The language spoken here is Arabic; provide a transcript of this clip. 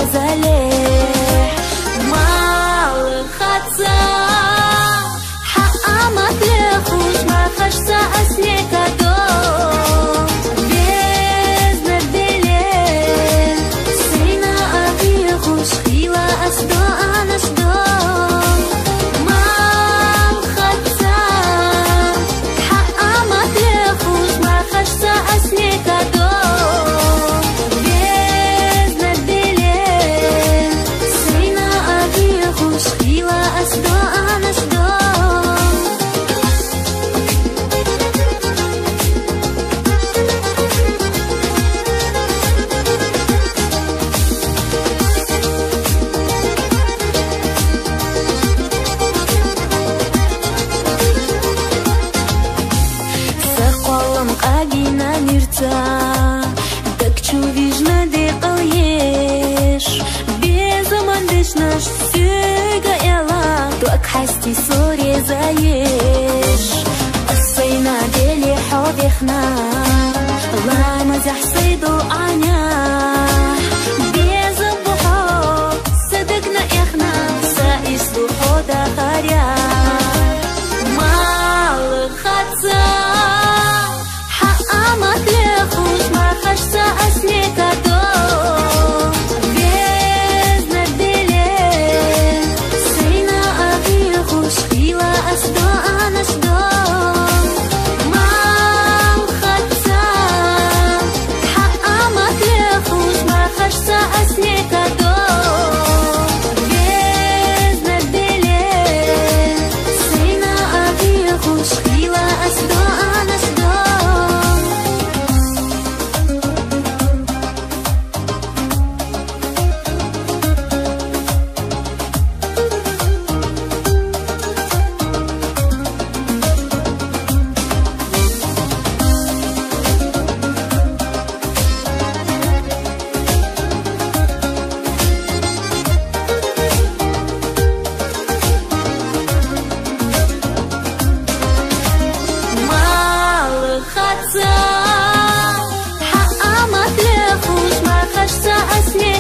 زليح مال خدسة حق ما تلخوش ما خشسة أسلك دوم بيزنا الدليل سينا أبيخوش خيوة أسدو أنا صدوم مال خدسة حق ما تلخوش ما خشسة أسلك دوم بيزنا الدليل سينا أبيخوش خيوة أسدو أنا صدوم قاقينا نرتا دك чувижна دقويش بزمن دشناش سيقا يلا دوك حستي سوري زايش قصينا ديلي حوضيخنا الله مزح صيدو عنيا بزبحو صدقنا يخنا سايس لوحو دخاريا مال خدسة ما تلخوش ما خشسة أسلك دوم بيزنا الدليل سينا أبيخوش خيوة أسدو أنا صدوم ما خدسة حق ما تلخوش ما خشسة أسلك دوم بيزنا الدليل سينا أبيخوش خيوة أسدو أنا صدوم حق ما تلخوش ما خشسة أسلك